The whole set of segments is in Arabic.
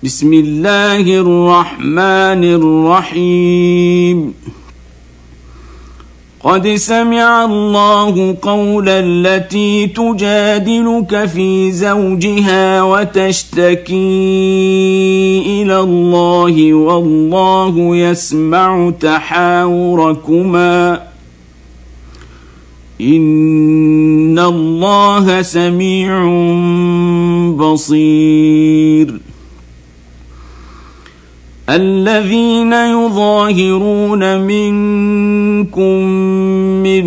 بسم الله الرحمن الرحيم. قد سمع الله قول التي تجادلك في زوجها وتشتكي إلى الله والله يسمع تحاوركما إن الله سميع بصير. الذين يظاهرون منكم من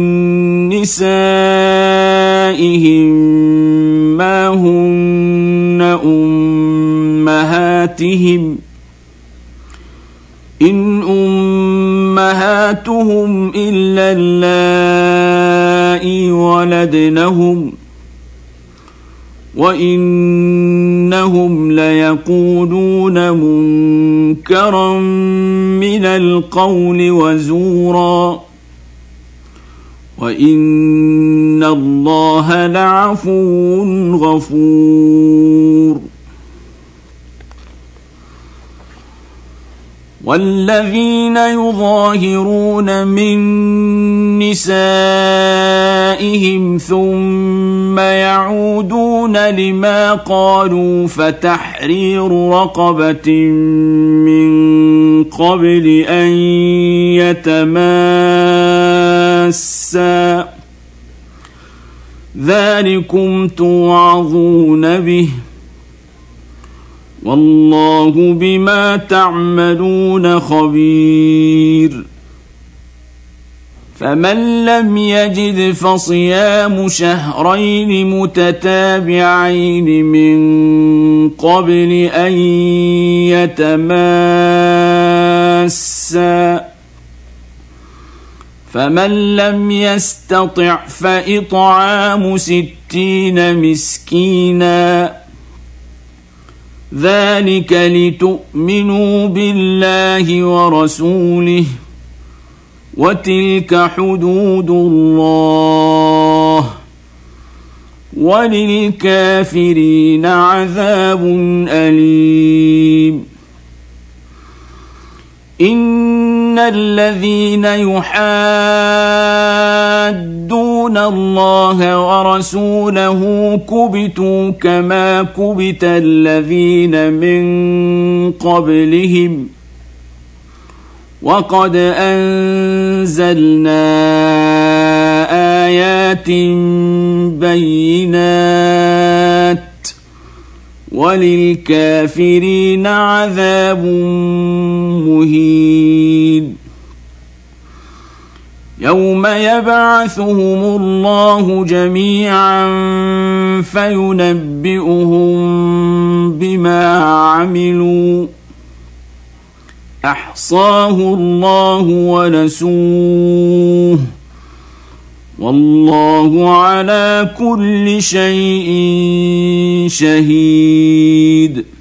نسائهم ما هن أمهاتهم إن أمهاتهم إلا اللائي ولدنهم وإنهم ليقولون منكرا من القول وزورا وإن الله لعفو غفور. والذين يظاهرون من نسائهم ثم يعودون لما قالوا فتحرير رقبة من قبل أن يتماسا ذلكم توعظون به والله بما تعملون خبير. فمن لم يجد فصيام شهرين متتابعين من قبل أن يتماسا فمن لم يستطع فإطعام 60 مسكينا ذلك لتؤمنوا بالله ورسوله وتلك حدود الله وللكافرين عذاب أليم. إن الذين يحادون الله ورسوله كبتوا كما كبت الذين من قبلهم وقد أنزلنا آيات بينات وللكافرين عذاب مهين. يوم يبعثهم الله جميعا فينبئهم بما عملوا أحصاه الله ونسوه والله على كل شيء شهيد.